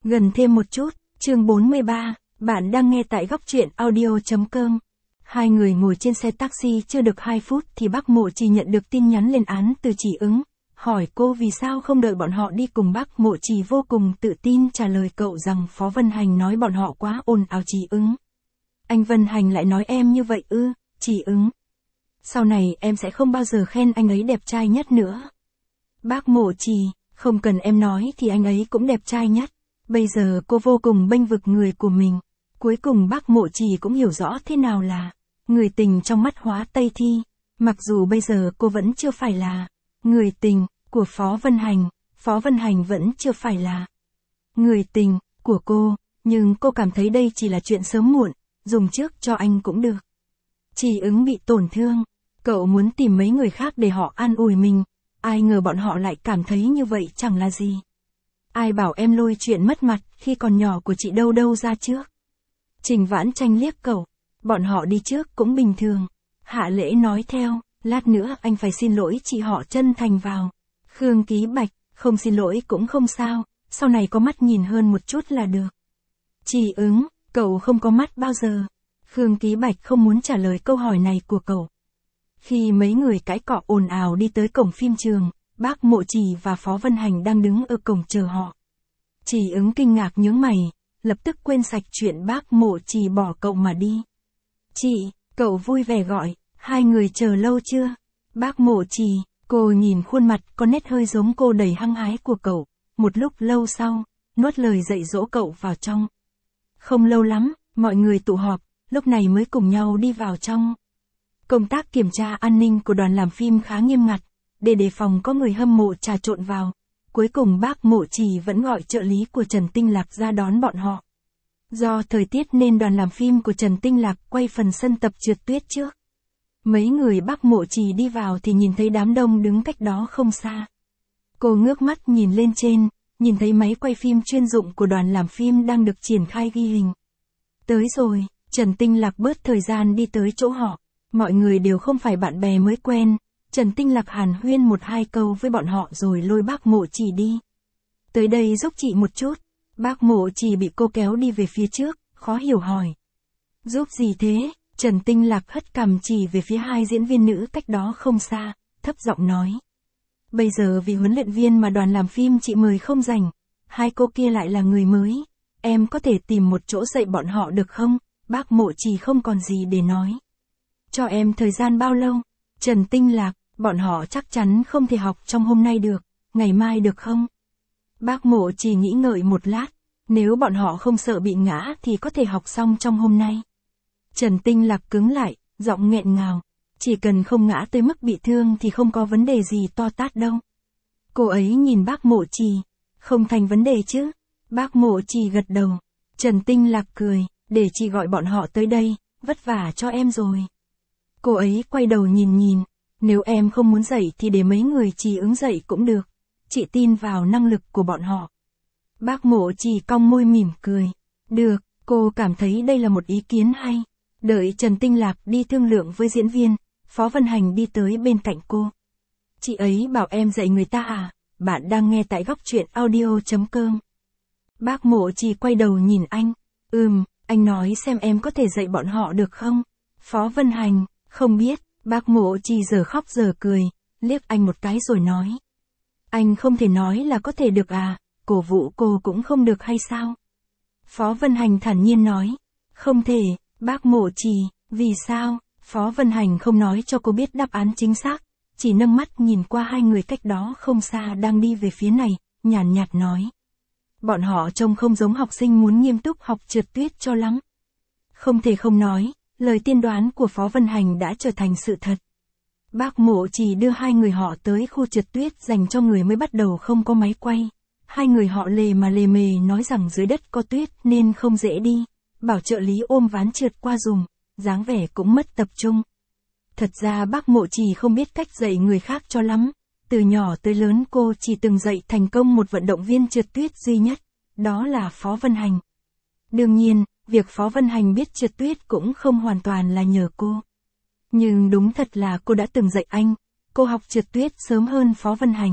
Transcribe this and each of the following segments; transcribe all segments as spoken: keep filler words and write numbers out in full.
Gần thêm một chút, chương bốn mươi ba, bạn đang nghe tại góc truyện audio chấm com. Hai người ngồi trên xe taxi chưa được hai phút thì bác Mộ Trì nhận được tin nhắn lên án từ Chị Ứng, hỏi cô vì sao không đợi bọn họ đi cùng. Bác Mộ Trì vô cùng tự tin trả lời cậu rằng Phó Vân Hành nói bọn họ quá ồn ào. Chị Ứng: Anh Vân Hành lại nói em như vậy ư? Chị Ứng: Sau này em sẽ không bao giờ khen anh ấy đẹp trai nhất nữa. Bác Mộ Trì: Không cần em nói thì anh ấy cũng đẹp trai nhất. Bây giờ cô vô cùng bênh vực người của mình. Cuối cùng bác Mộ Trì cũng hiểu rõ thế nào là người tình trong mắt Hóa Tây Thi. Mặc dù bây giờ cô vẫn chưa phải là người tình của Phó Vân Hành, Phó Vân Hành vẫn chưa phải là người tình của cô, nhưng cô cảm thấy đây chỉ là chuyện sớm muộn, dùng trước cho anh cũng được. Chị Ứng bị tổn thương, cậu muốn tìm mấy người khác để họ an ủi mình, ai ngờ bọn họ lại cảm thấy như vậy chẳng là gì. Ai bảo em lôi chuyện mất mặt khi còn nhỏ của chị đâu đâu ra trước. Trình Vãn Tranh liếc cậu, bọn họ đi trước cũng bình thường. Hạ Lễ nói theo, lát nữa anh phải xin lỗi chị họ chân thành vào. Khương Ký Bạch: Không xin lỗi cũng không sao, sau này có mắt nhìn hơn một chút là được. Chị Ứng: Cậu không có mắt bao giờ. Khương Ký Bạch không muốn trả lời câu hỏi này của cậu. Khi mấy người cãi cọ ồn ào đi tới cổng phim trường, bác Mộ Trì và Phó Vân Hành đang đứng ở cổng chờ họ. Chị Ứng kinh ngạc nhướng mày, lập tức quên sạch chuyện bác Mộ Trì bỏ cậu mà đi. Chị, cậu vui vẻ gọi, hai người chờ lâu chưa? Bác Mộ Trì, cô nhìn khuôn mặt có nét hơi giống cô đầy hăng hái của cậu, một lúc lâu sau, nuốt lời dạy dỗ cậu vào trong. Không lâu lắm, mọi người tụ họp, lúc này mới cùng nhau đi vào trong. Công tác kiểm tra an ninh của đoàn làm phim khá nghiêm ngặt, để đề phòng có người hâm mộ trà trộn vào. Cuối cùng bác Mộ Trì vẫn gọi trợ lý của Trần Tinh Lạc ra đón bọn họ. Do thời tiết nên đoàn làm phim của Trần Tinh Lạc quay phần sân tập trượt tuyết trước. Mấy người bác Mộ Trì đi vào thì nhìn thấy đám đông đứng cách đó không xa. Cô ngước mắt nhìn lên trên, nhìn thấy máy quay phim chuyên dụng của đoàn làm phim đang được triển khai ghi hình. Tới rồi, Trần Tinh Lạc bớt thời gian đi tới chỗ họ. Mọi người đều không phải bạn bè mới quen. Trần Tinh Lạc hàn huyên một hai câu với bọn họ rồi lôi bác Mộ Trì đi. Tới đây giúp chị một chút. Bác Mộ Trì bị cô kéo đi về phía trước, khó hiểu hỏi. Giúp gì thế? Trần Tinh Lạc hất cằm chỉ về phía hai diễn viên nữ cách đó không xa, thấp giọng nói. Bây giờ vì huấn luyện viên mà đoàn làm phim chị mời không rảnh, hai cô kia lại là người mới. Em có thể tìm một chỗ dạy bọn họ được không? Bác Mộ Trì không còn gì để nói. Cho em thời gian bao lâu? Trần Tinh Lạc: Bọn họ chắc chắn không thể học trong hôm nay được, ngày mai được không? Bác Mộ Trì nghĩ ngợi một lát, nếu bọn họ không sợ bị ngã thì có thể học xong trong hôm nay. Trần Tinh Lạc cứng lại, giọng nghẹn ngào, chỉ cần không ngã tới mức bị thương thì không có vấn đề gì to tát đâu. Cô ấy nhìn bác Mộ Trì, không thành vấn đề chứ? Bác Mộ Trì gật đầu. Trần Tinh Lạc cười, để chị gọi bọn họ tới đây, vất vả cho em rồi. Cô ấy quay đầu nhìn nhìn, nếu em không muốn dạy thì để mấy người Chị Ứng dạy cũng được, chị tin vào năng lực của bọn họ. Bác Mộ Trì cong môi mỉm cười. Được, cô cảm thấy đây là một ý kiến hay. Đợi Trần Tinh Lạc đi thương lượng với diễn viên, Phó Vân Hành đi tới bên cạnh cô. Chị ấy bảo em dạy người ta à? Bạn đang nghe tại góc truyện audio chấm com. Bác Mộ Trì quay đầu nhìn anh. Ừm, anh nói xem em có thể dạy bọn họ được không? Phó Vân Hành: Không biết. Bác Mộ Trì giờ khóc giờ cười, liếc anh một cái rồi nói. Anh không thể nói là có thể được à, cổ vũ cô cũng không được hay sao? Phó Vân Hành thản nhiên nói. Không thể. Bác Mộ Trì: Vì sao? Phó Vân Hành không nói cho cô biết đáp án chính xác, chỉ nâng mắt nhìn qua hai người cách đó không xa đang đi về phía này, nhàn nhạt nói. Bọn họ trông không giống học sinh muốn nghiêm túc học trượt tuyết cho lắm. Không thể không nói, lời tiên đoán của Phó Vân Hành đã trở thành sự thật. Bác Mộ Trì đưa hai người họ tới khu trượt tuyết dành cho người mới bắt đầu không có máy quay. Hai người họ lề mà lề mề nói rằng dưới đất có tuyết nên không dễ đi, bảo trợ lý ôm ván trượt qua dùm, dáng vẻ cũng mất tập trung. Thật ra bác Mộ Trì không biết cách dạy người khác cho lắm. Từ nhỏ tới lớn cô chỉ từng dạy thành công một vận động viên trượt tuyết duy nhất, đó là Phó Vân Hành. Đương nhiên, việc Phó Vân Hành biết trượt tuyết cũng không hoàn toàn là nhờ cô. Nhưng đúng thật là cô đã từng dạy anh, cô học trượt tuyết sớm hơn Phó Vân Hành.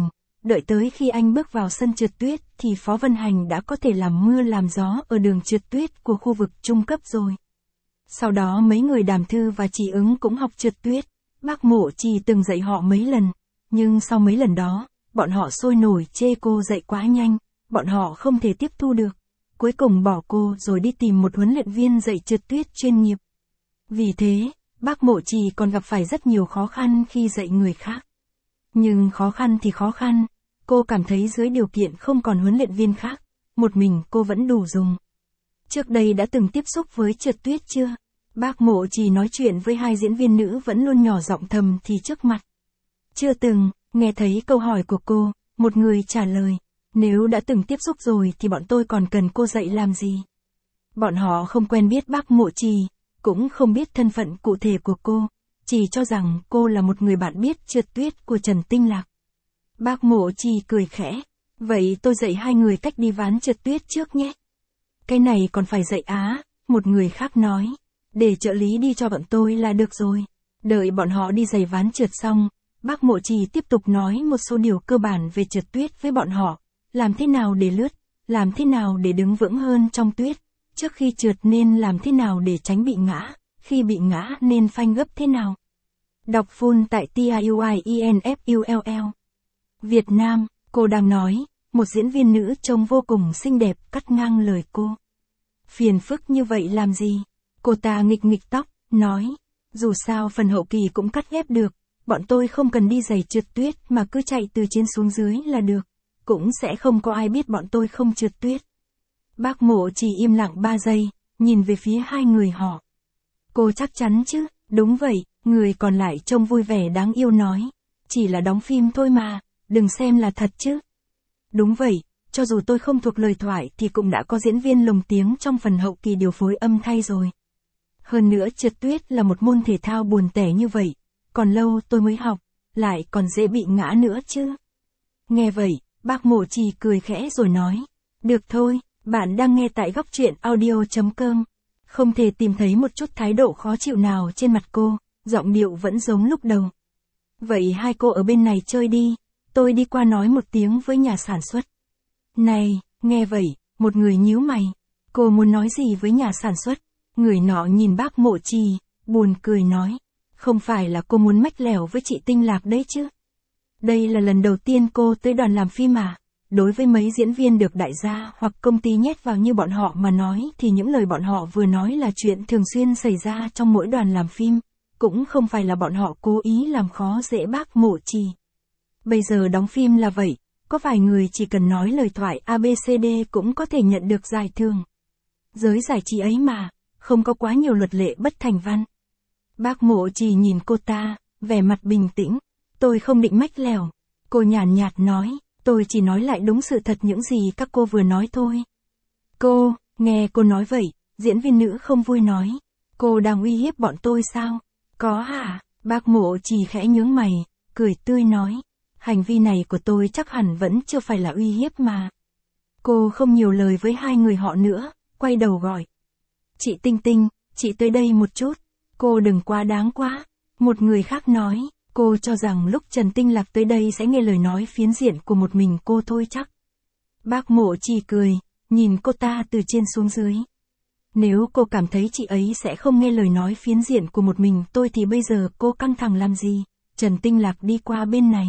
đợi tới khi anh bước vào sân trượt tuyết thì Phó Vân Hành đã có thể làm mưa làm gió ở đường trượt tuyết của khu vực trung cấp rồi. Sau đó mấy người Đàm Thư và Chỉ Ứng cũng học trượt tuyết, bác Mộ Trì từng dạy họ mấy lần, nhưng sau mấy lần đó, bọn họ sôi nổi chê cô dạy quá nhanh, bọn họ không thể tiếp thu được, cuối cùng bỏ cô rồi đi tìm một huấn luyện viên dạy trượt tuyết chuyên nghiệp. Vì thế, bác Mộ Trì còn gặp phải rất nhiều khó khăn khi dạy người khác. Nhưng khó khăn thì khó khăn, cô cảm thấy dưới điều kiện không còn huấn luyện viên khác, một mình cô vẫn đủ dùng. Trước đây đã từng tiếp xúc với trượt tuyết chưa? Bác Mộ Trì nói chuyện với hai diễn viên nữ vẫn luôn nhỏ giọng thầm thì trước mặt. Chưa từng, nghe thấy câu hỏi của cô, một người trả lời, nếu đã từng tiếp xúc rồi thì bọn tôi còn cần cô dạy làm gì? Bọn họ không quen biết bác Mộ Trì, cũng không biết thân phận cụ thể của cô, chỉ cho rằng cô là một người bạn biết trượt tuyết của Trần Tinh Lạc. Bác Mộ Trì cười khẽ, vậy tôi dạy hai người cách đi ván trượt tuyết trước nhé. Cái này còn phải dạy á, một người khác nói, để trợ lý đi cho bọn tôi là được rồi. Đợi bọn họ đi giày ván trượt xong, bác Mộ Trì tiếp tục nói một số điều cơ bản về trượt tuyết với bọn họ, làm thế nào để lướt, làm thế nào để đứng vững hơn trong tuyết, trước khi trượt nên làm thế nào để tránh bị ngã, khi bị ngã nên phanh gấp thế nào. Đọc full tại T I U I E N F U L L. Việt Nam, cô đang nói, một diễn viên nữ trông vô cùng xinh đẹp cắt ngang lời cô. Phiền phức như vậy làm gì? Cô ta nghịch nghịch tóc, nói, dù sao phần hậu kỳ cũng cắt ghép được, bọn tôi không cần đi giày trượt tuyết mà cứ chạy từ trên xuống dưới là được, cũng sẽ không có ai biết bọn tôi không trượt tuyết. Bác Mộ chỉ im lặng ba giây, nhìn về phía hai người họ. Cô chắc chắn chứ? Đúng vậy, người còn lại trông vui vẻ đáng yêu nói, chỉ là đóng phim thôi mà, đừng xem là thật chứ. Đúng vậy, cho dù tôi không thuộc lời thoại thì cũng đã có diễn viên lồng tiếng trong phần hậu kỳ điều phối âm thay rồi. Hơn nữa trượt tuyết là một môn thể thao buồn tẻ như vậy, còn lâu tôi mới học, lại còn dễ bị ngã nữa chứ. Nghe vậy, bác Mộ Trì cười khẽ rồi nói, được thôi, bạn đang nghe tại góc truyện audio chấm com. Không thể tìm thấy một chút thái độ khó chịu nào trên mặt cô, giọng điệu vẫn giống lúc đầu. Vậy hai cô ở bên này chơi đi, tôi đi qua nói một tiếng với nhà sản xuất. Này, nghe vậy, một người nhíu mày, cô muốn nói gì với nhà sản xuất? Người nọ nhìn bác Mộ Trì, buồn cười nói, không phải là cô muốn mách lẻo với chị Tinh Lạc đấy chứ? Đây là lần đầu tiên cô tới đoàn làm phim à? Đối với mấy diễn viên được đại gia hoặc công ty nhét vào như bọn họ mà nói thì những lời bọn họ vừa nói là chuyện thường xuyên xảy ra trong mỗi đoàn làm phim, cũng không phải là bọn họ cố ý làm khó dễ bác Mộ Trì. Bây giờ đóng phim là vậy, có vài người chỉ cần nói lời thoại A B C D cũng có thể nhận được giải thưởng. Giới giải trí ấy mà, không có quá nhiều luật lệ bất thành văn. Bác Mộ Trì nhìn cô ta, vẻ mặt bình tĩnh, tôi không định mách lèo. Cô nhàn nhạt nói, tôi chỉ nói lại đúng sự thật những gì các cô vừa nói thôi. Cô, nghe cô nói vậy, diễn viên nữ không vui nói, cô đang uy hiếp bọn tôi sao? Có hả? Bác Mộ Trì khẽ nhướng mày, cười tươi nói, hành vi này của tôi chắc hẳn vẫn chưa phải là uy hiếp mà. Cô không nhiều lời với hai người họ nữa, quay đầu gọi. Chị Tinh Tinh, chị tới đây một chút, cô đừng quá đáng quá. Một người khác nói, cô cho rằng lúc Trần Tinh Lạc tới đây sẽ nghe lời nói phiến diện của một mình cô thôi chắc. Bác Mộ Trì cười, nhìn cô ta từ trên xuống dưới. Nếu cô cảm thấy chị ấy sẽ không nghe lời nói phiến diện của một mình tôi thì bây giờ cô căng thẳng làm gì? Trần Tinh Lạc đi qua bên này.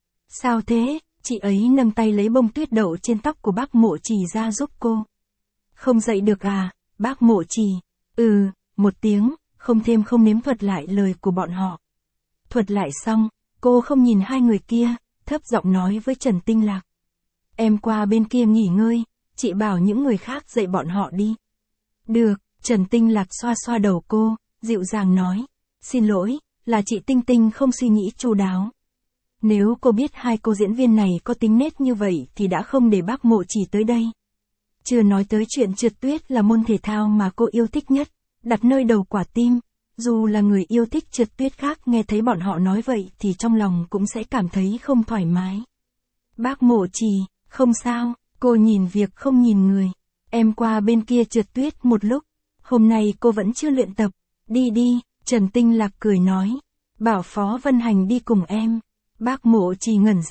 Sao thế? Chị ấy nâng tay lấy bông tuyết đậu trên tóc của bác Mộ Trì ra giúp cô. Không dậy được à? Bác Mộ Trì. Ừ, một tiếng, không thêm không nếm thuật lại lời của bọn họ. Thuật lại xong, cô không nhìn hai người kia, thấp giọng nói với Trần Tinh Lạc. Em qua bên kia nghỉ ngơi, chị bảo những người khác dạy bọn họ đi. Được, Trần Tinh Lạc xoa xoa đầu cô, dịu dàng nói. Xin lỗi, là chị Tinh Tinh không suy nghĩ chu đáo. Nếu cô biết hai cô diễn viên này có tính nết như vậy thì đã không để bác Mộ Trì tới đây. Chưa nói tới chuyện trượt tuyết là môn thể thao mà cô yêu thích nhất, đặt nơi đầu quả tim. Dù là người yêu thích trượt tuyết khác nghe thấy bọn họ nói vậy thì trong lòng cũng sẽ cảm thấy không thoải mái. Bác Mộ Trì, không sao, cô nhìn việc không nhìn người. Em qua bên kia trượt tuyết một lúc, hôm nay cô vẫn chưa luyện tập, đi đi, Trần Tinh Lạc cười nói, bảo Phó Vân Hành đi cùng em. Bác Mộ Trì ngẩn ra,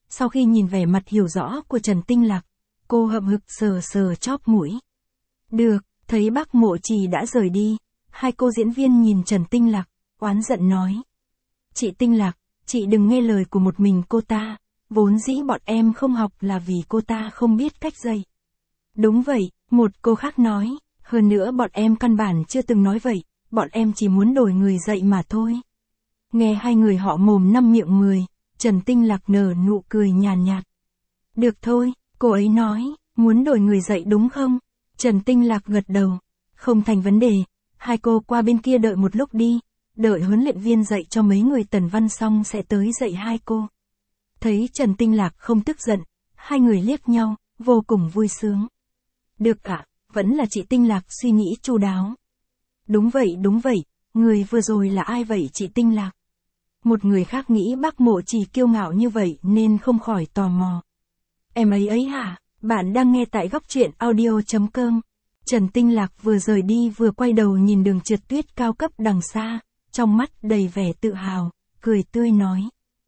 Sau khi nhìn vẻ mặt hiểu rõ của Trần Tinh Lạc, cô hậm hực sờ sờ chóp mũi. Được, thấy bác Mộ Trì đã rời đi, hai cô diễn viên nhìn Trần Tinh Lạc, oán giận nói. Chị Tinh Lạc, chị đừng nghe lời của một mình cô ta, vốn dĩ bọn em không học là vì cô ta không biết cách dạy. Đúng vậy, một cô khác nói, hơn nữa bọn em căn bản chưa từng nói vậy, bọn em chỉ muốn đổi người dạy mà thôi. Nghe hai người họ mồm năm miệng mười, Trần Tinh Lạc nở nụ cười nhàn nhạt. Được thôi, cô ấy nói, muốn đổi người dạy đúng không? Trần Tinh Lạc gật đầu. Không thành vấn đề, hai cô qua bên kia đợi một lúc đi, đợi huấn luyện viên dạy cho mấy người tần văn xong sẽ tới dạy hai cô. Thấy Trần Tinh Lạc không tức giận, hai người liếc nhau, vô cùng vui sướng. Được ạ, vẫn là chị Tinh Lạc suy nghĩ chu đáo. Đúng vậy đúng vậy, người vừa rồi là ai vậy chị Tinh Lạc? Một người khác nghĩ bác Mộ Trì kiêu ngạo như vậy nên không khỏi tò mò. Em ấy ấy hả? Bạn đang nghe tại góc truyện audio chấm com. Trần Tinh Lạc vừa rời đi vừa quay đầu nhìn đường trượt tuyết cao cấp đằng xa, trong mắt đầy vẻ tự hào, cười tươi nói.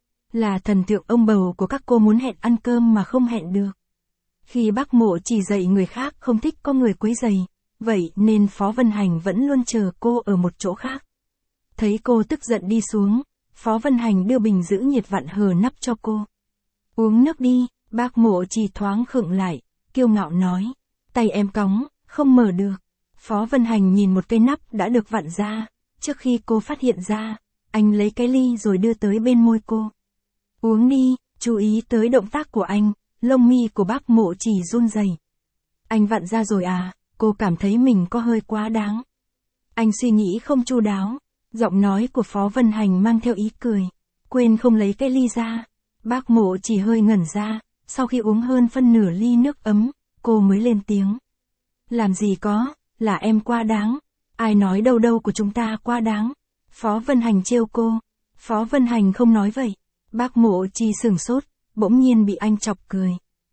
Là thần tượng ông bầu của các cô muốn hẹn ăn cơm mà không hẹn được. Khi bác Mộ Trì dạy người khác không thích có người quấy rầy, vậy nên Phó Vân Hành vẫn luôn chờ cô ở một chỗ khác. Thấy cô tức giận đi xuống, Phó Vân Hành đưa bình giữ nhiệt vặn hờ nắp cho cô. Uống nước đi, bác Mộ Trì thoáng khựng lại, kiêu ngạo nói. Tay em cóng, không mở được. Phó Vân Hành nhìn một cây nắp đã được vặn ra, trước khi cô phát hiện ra, anh lấy cái ly rồi đưa tới bên môi cô. Uống đi, chú ý tới động tác của anh, lông mi của bác Mộ Trì run rẩy. Anh vặn ra rồi à, cô cảm thấy mình có hơi quá đáng. Anh suy nghĩ không chu đáo, giọng nói của Phó Vân Hành mang theo ý cười. Quên không lấy cái ly ra. Bác Mộ Trì hơi ngẩn ra, sau khi uống hơn phân nửa ly nước ấm, cô mới lên tiếng. Làm gì có, là em quá đáng. Ai nói đâu đâu của chúng ta quá đáng. Phó Vân Hành trêu cô. Phó Vân Hành không nói vậy. Bác Mộ Trì sửng sốt, bỗng nhiên bị anh chọc cười.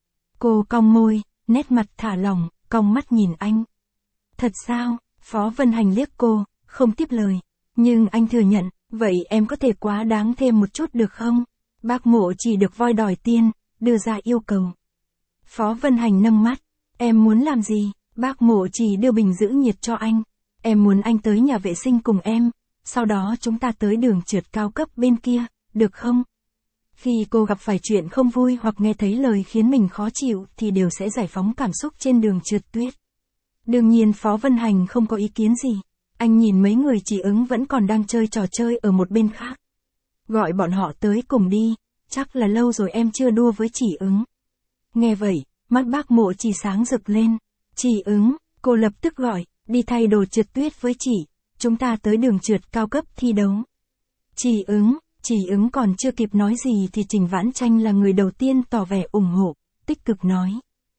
Cô cong môi, nét mặt thả lỏng, cong mắt nhìn anh. Thật sao? Phó Vân Hành liếc cô, không tiếp lời. Nhưng anh thừa nhận, vậy em có thể quá đáng thêm một chút được không? Bác Mộ Trì được voi đòi tiên, đưa ra yêu cầu. Phó Vân Hành nâng mắt. Em muốn làm gì? Bác Mộ Trì đưa bình giữ nhiệt cho anh. Em muốn anh tới nhà vệ sinh cùng em, sau đó chúng ta tới đường trượt cao cấp bên kia, được không? Khi cô gặp phải chuyện không vui hoặc nghe thấy lời khiến mình khó chịu thì đều sẽ giải phóng cảm xúc trên đường trượt tuyết. Đương nhiên Phó Vân Hành không có ý kiến gì. Anh nhìn mấy người Chỉ Ứng vẫn còn đang chơi trò chơi ở một bên khác. Gọi bọn họ tới cùng đi, chắc là lâu rồi em chưa đua với Chỉ Ứng. Nghe vậy, mắt bác Mộ Trì sáng rực lên. Chỉ Ứng, cô lập tức gọi, đi thay đồ trượt tuyết với chị, chúng ta tới đường trượt cao cấp thi đấu. Chỉ Ứng, Chỉ Ứng còn chưa kịp nói gì thì Trình Vãn Tranh là người đầu tiên tỏ vẻ ủng hộ, tích cực nói.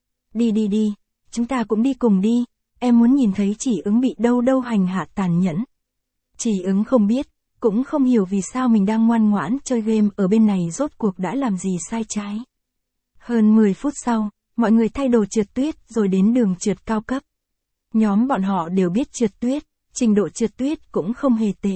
Đi đi đi, chúng ta cũng đi cùng đi, em muốn nhìn thấy Chỉ Ứng bị đâu đâu hành hạ tàn nhẫn. Chỉ Ứng không biết, cũng không hiểu vì sao mình đang ngoan ngoãn chơi game ở bên này rốt cuộc đã làm gì sai trái. Hơn mười phút sau, mọi người thay đồ trượt tuyết rồi đến đường trượt cao cấp. Nhóm bọn họ đều biết trượt tuyết, trình độ trượt tuyết cũng không hề tệ.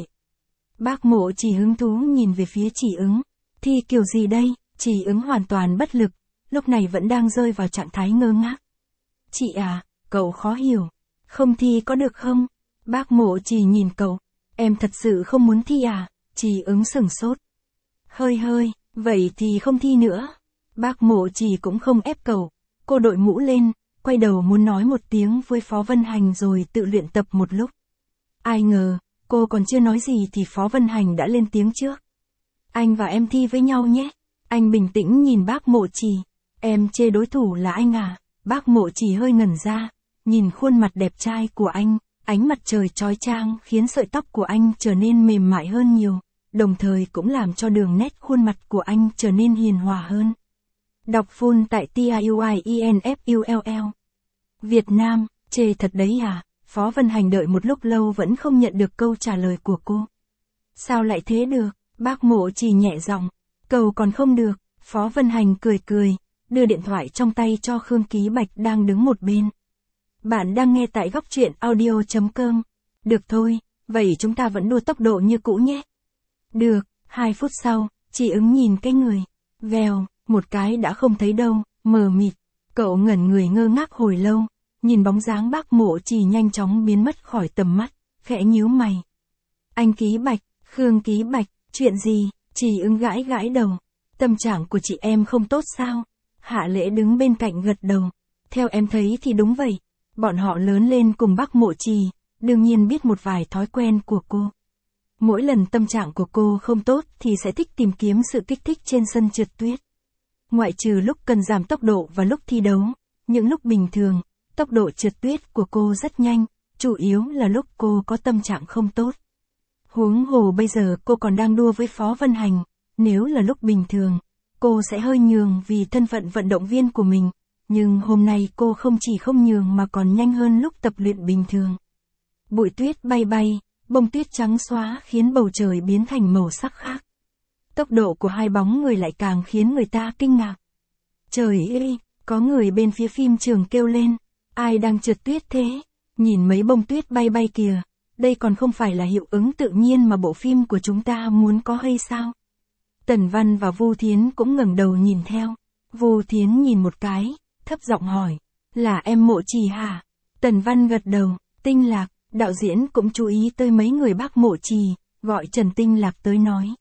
Bác Mộ Trì hứng thú nhìn về phía Chỉ Ứng. Thi kiểu gì đây? Chỉ Ứng hoàn toàn bất lực, lúc này vẫn đang rơi vào trạng thái ngơ ngác. Chị à, cậu khó hiểu. Không thi có được không? Bác Mộ Trì nhìn cậu. Em thật sự không muốn thi à? Chỉ Ứng sửng sốt. Hơi hơi, vậy thì không thi nữa. Bác Mộ Trì cũng không ép cậu. Cô đội mũ lên, quay đầu muốn nói một tiếng với Phó Vân Hành rồi tự luyện tập một lúc. Ai ngờ, cô còn chưa nói gì thì Phó Vân Hành đã lên tiếng trước. Anh và em thi với nhau nhé. Anh bình tĩnh nhìn bác Mộ Trì. Em chê đối thủ là anh à? Bác Mộ Trì hơi ngẩn ra, nhìn khuôn mặt đẹp trai của anh, ánh mặt trời chói chang khiến sợi tóc của anh trở nên mềm mại hơn nhiều, đồng thời cũng làm cho đường nét khuôn mặt của anh trở nên hiền hòa hơn. Đọc full tại T I U I E N F U L L. Việt Nam, chê thật đấy à? Phó Vân Hành đợi một lúc lâu vẫn không nhận được câu trả lời của cô. Sao lại thế được? Bác Mộ Trì nhẹ giọng. Cầu còn không được. Phó Vân Hành cười cười, đưa điện thoại trong tay cho Khương Ký Bạch đang đứng một bên. Bạn đang nghe tại góc truyện audio chấm com. Được thôi, vậy chúng ta vẫn đua tốc độ như cũ nhé. Được, hai phút sau, Chỉ Ứng nhìn cái người. Vèo, một cái đã không thấy đâu, mờ mịt. Cậu ngẩn người ngơ ngác hồi lâu, nhìn bóng dáng bác Mộ Trì nhanh chóng biến mất khỏi tầm mắt, khẽ nhíu mày. Anh Ký Bạch, Khương Ký Bạch, chuyện gì? Trì Ứng gãi gãi đầu. Tâm trạng của chị em không tốt sao? Hạ Lễ đứng bên cạnh gật đầu. Theo em thấy thì đúng vậy. Bọn họ lớn lên cùng bác Mộ Trì, đương nhiên biết một vài thói quen của cô. Mỗi lần tâm trạng của cô không tốt thì sẽ thích tìm kiếm sự kích thích trên sân trượt tuyết. Ngoại trừ lúc cần giảm tốc độ và lúc thi đấu, những lúc bình thường, tốc độ trượt tuyết của cô rất nhanh, chủ yếu là lúc cô có tâm trạng không tốt. Huống hồ bây giờ cô còn đang đua với Phó Vân Hành, nếu là lúc bình thường, cô sẽ hơi nhường vì thân phận vận động viên của mình, nhưng hôm nay cô không chỉ không nhường mà còn nhanh hơn lúc tập luyện bình thường. Bụi tuyết bay bay, bông tuyết trắng xóa khiến bầu trời biến thành màu sắc khác. Tốc độ của hai bóng người lại càng khiến người ta kinh ngạc. Trời ơi, có người bên phía phim trường kêu lên, ai đang trượt tuyết thế? Nhìn mấy bông tuyết bay bay kìa, đây còn không phải là hiệu ứng tự nhiên mà bộ phim của chúng ta muốn có hay sao? Tần Văn và Vu Thiến cũng ngẩng đầu nhìn theo. Vu Thiến nhìn một cái, thấp giọng hỏi, là em Mộ Trì hả? Tần Văn gật đầu. Tinh Lạc, đạo diễn cũng chú ý tới mấy người bác Mộ Trì, gọi Trần Tinh Lạc tới nói.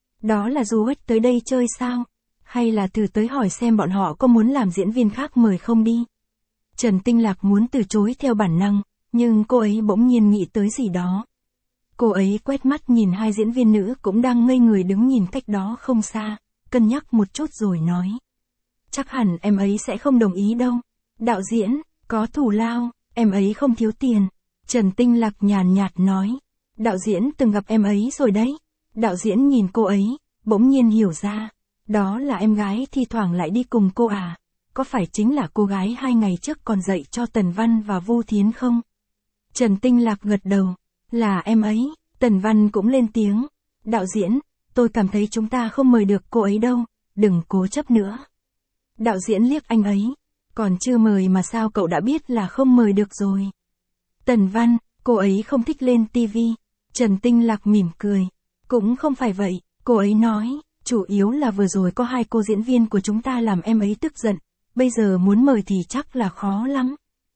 Đó là du khách tới đây chơi sao? Hay là thử tới hỏi xem bọn họ có muốn làm diễn viên khác mời không đi? Trần Tinh Lạc muốn từ chối theo bản năng, nhưng cô ấy bỗng nhiên nghĩ tới gì đó. Cô ấy quét mắt nhìn hai diễn viên nữ cũng đang ngây người đứng nhìn cách đó không xa, cân nhắc một chút rồi nói. Chắc hẳn em ấy sẽ không đồng ý đâu. Đạo diễn, có thù lao, em ấy không thiếu tiền. Trần Tinh Lạc nhàn nhạt nói. Đạo diễn từng gặp em ấy rồi đấy. Đạo diễn nhìn cô ấy, bỗng nhiên hiểu ra. Đó là em gái thi thoảng lại đi cùng cô à? Có phải chính là cô gái hai ngày trước còn dạy cho Tần Văn và Vu Thiến không? Trần Tinh Lạc gật đầu. Là em ấy. Tần Văn cũng lên tiếng. Đạo diễn, tôi cảm thấy chúng ta không mời được cô ấy đâu, đừng cố chấp nữa. Đạo diễn liếc anh ấy. Còn chưa mời mà sao cậu đã biết là không mời được rồi? Tần Văn, cô ấy không thích lên tivi. Trần Tinh Lạc mỉm cười. Cũng không phải vậy, cô ấy nói, chủ yếu là vừa rồi có hai cô diễn viên của chúng ta làm em ấy tức giận, bây giờ muốn mời thì chắc là khó lắm.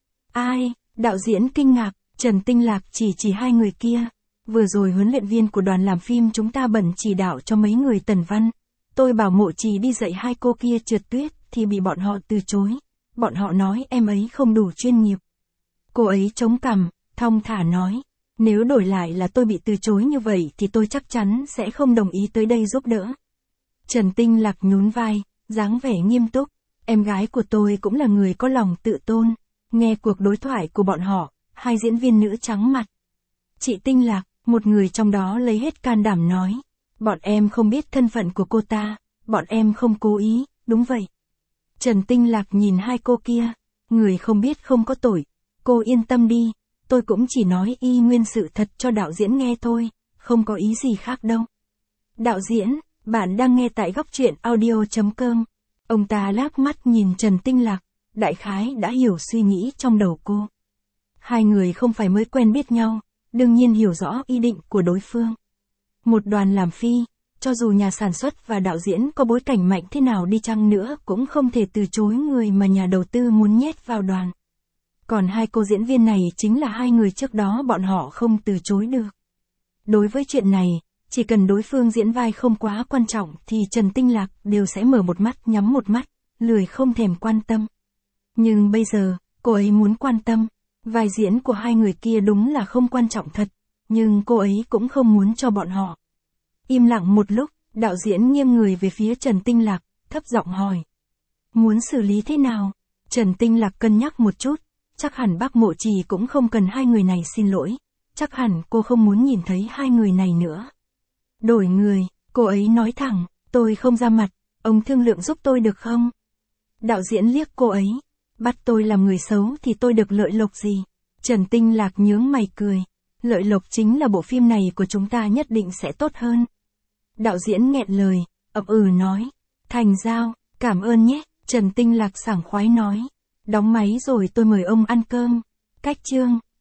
Ai? Đạo diễn kinh ngạc, Trần Tinh Lạc chỉ chỉ hai người kia. Vừa rồi huấn luyện viên của đoàn làm phim chúng ta bận chỉ đạo cho mấy người Tần Văn. Tôi bảo Mộ Trì đi dạy hai cô kia trượt tuyết thì bị bọn họ từ chối. Bọn họ nói em ấy không đủ chuyên nghiệp. Cô ấy chống cằm, thong thả nói. Nếu đổi lại là tôi bị từ chối như vậy thì tôi chắc chắn sẽ không đồng ý tới đây giúp đỡ. Trần Tinh Lạc nhún vai, dáng vẻ nghiêm túc. Em gái của tôi cũng là người có lòng tự tôn. Nghe cuộc đối thoại của bọn họ, hai diễn viên nữ trắng mặt. Chị Tinh Lạc, một người trong đó lấy hết can đảm nói. Bọn em không biết thân phận của cô ta, bọn em không cố ý, đúng vậy. Trần Tinh Lạc nhìn hai cô kia, người không biết không có tội, cô yên tâm đi, tôi cũng chỉ nói y nguyên sự thật cho đạo diễn nghe thôi, không có ý gì khác đâu. Đạo diễn, bạn đang nghe tại góc truyện audio chấm com. Ông ta lác mắt nhìn Trần Tinh Lạc, đại khái đã hiểu suy nghĩ trong đầu cô. Hai người không phải mới quen biết nhau, đương nhiên hiểu rõ ý định của đối phương. Một đoàn làm phi, cho dù nhà sản xuất và đạo diễn có bối cảnh mạnh thế nào đi chăng nữa cũng không thể từ chối người mà nhà đầu tư muốn nhét vào đoàn. Còn hai cô diễn viên này chính là hai người trước đó bọn họ không từ chối được. Đối với chuyện này, chỉ cần đối phương diễn vai không quá quan trọng thì Trần Tinh Lạc đều sẽ mở một mắt nhắm một mắt, lười không thèm quan tâm. Nhưng bây giờ, cô ấy muốn quan tâm. Vai diễn của hai người kia đúng là không quan trọng thật, nhưng cô ấy cũng không muốn cho bọn họ. Im lặng một lúc, đạo diễn nghiêng người về phía Trần Tinh Lạc, thấp giọng hỏi. Muốn xử lý thế nào? Trần Tinh Lạc cân nhắc một chút, chắc hẳn bác Mộ Trì cũng không cần hai người này xin lỗi, chắc hẳn cô không muốn nhìn thấy hai người này nữa. Đổi người, cô ấy nói thẳng, tôi không ra mặt, ông thương lượng giúp tôi được không? Đạo diễn liếc cô ấy. Bắt tôi làm người xấu thì tôi được lợi lộc gì? Trần Tinh Lạc nhướng mày cười. Lợi lộc chính là bộ phim này của chúng ta nhất định sẽ tốt hơn. Đạo diễn nghẹn lời, ậm ừ nói. Thành giao, cảm ơn nhé. Trần Tinh Lạc sảng khoái nói. Đóng máy rồi tôi mời ông ăn cơm. Cách chương.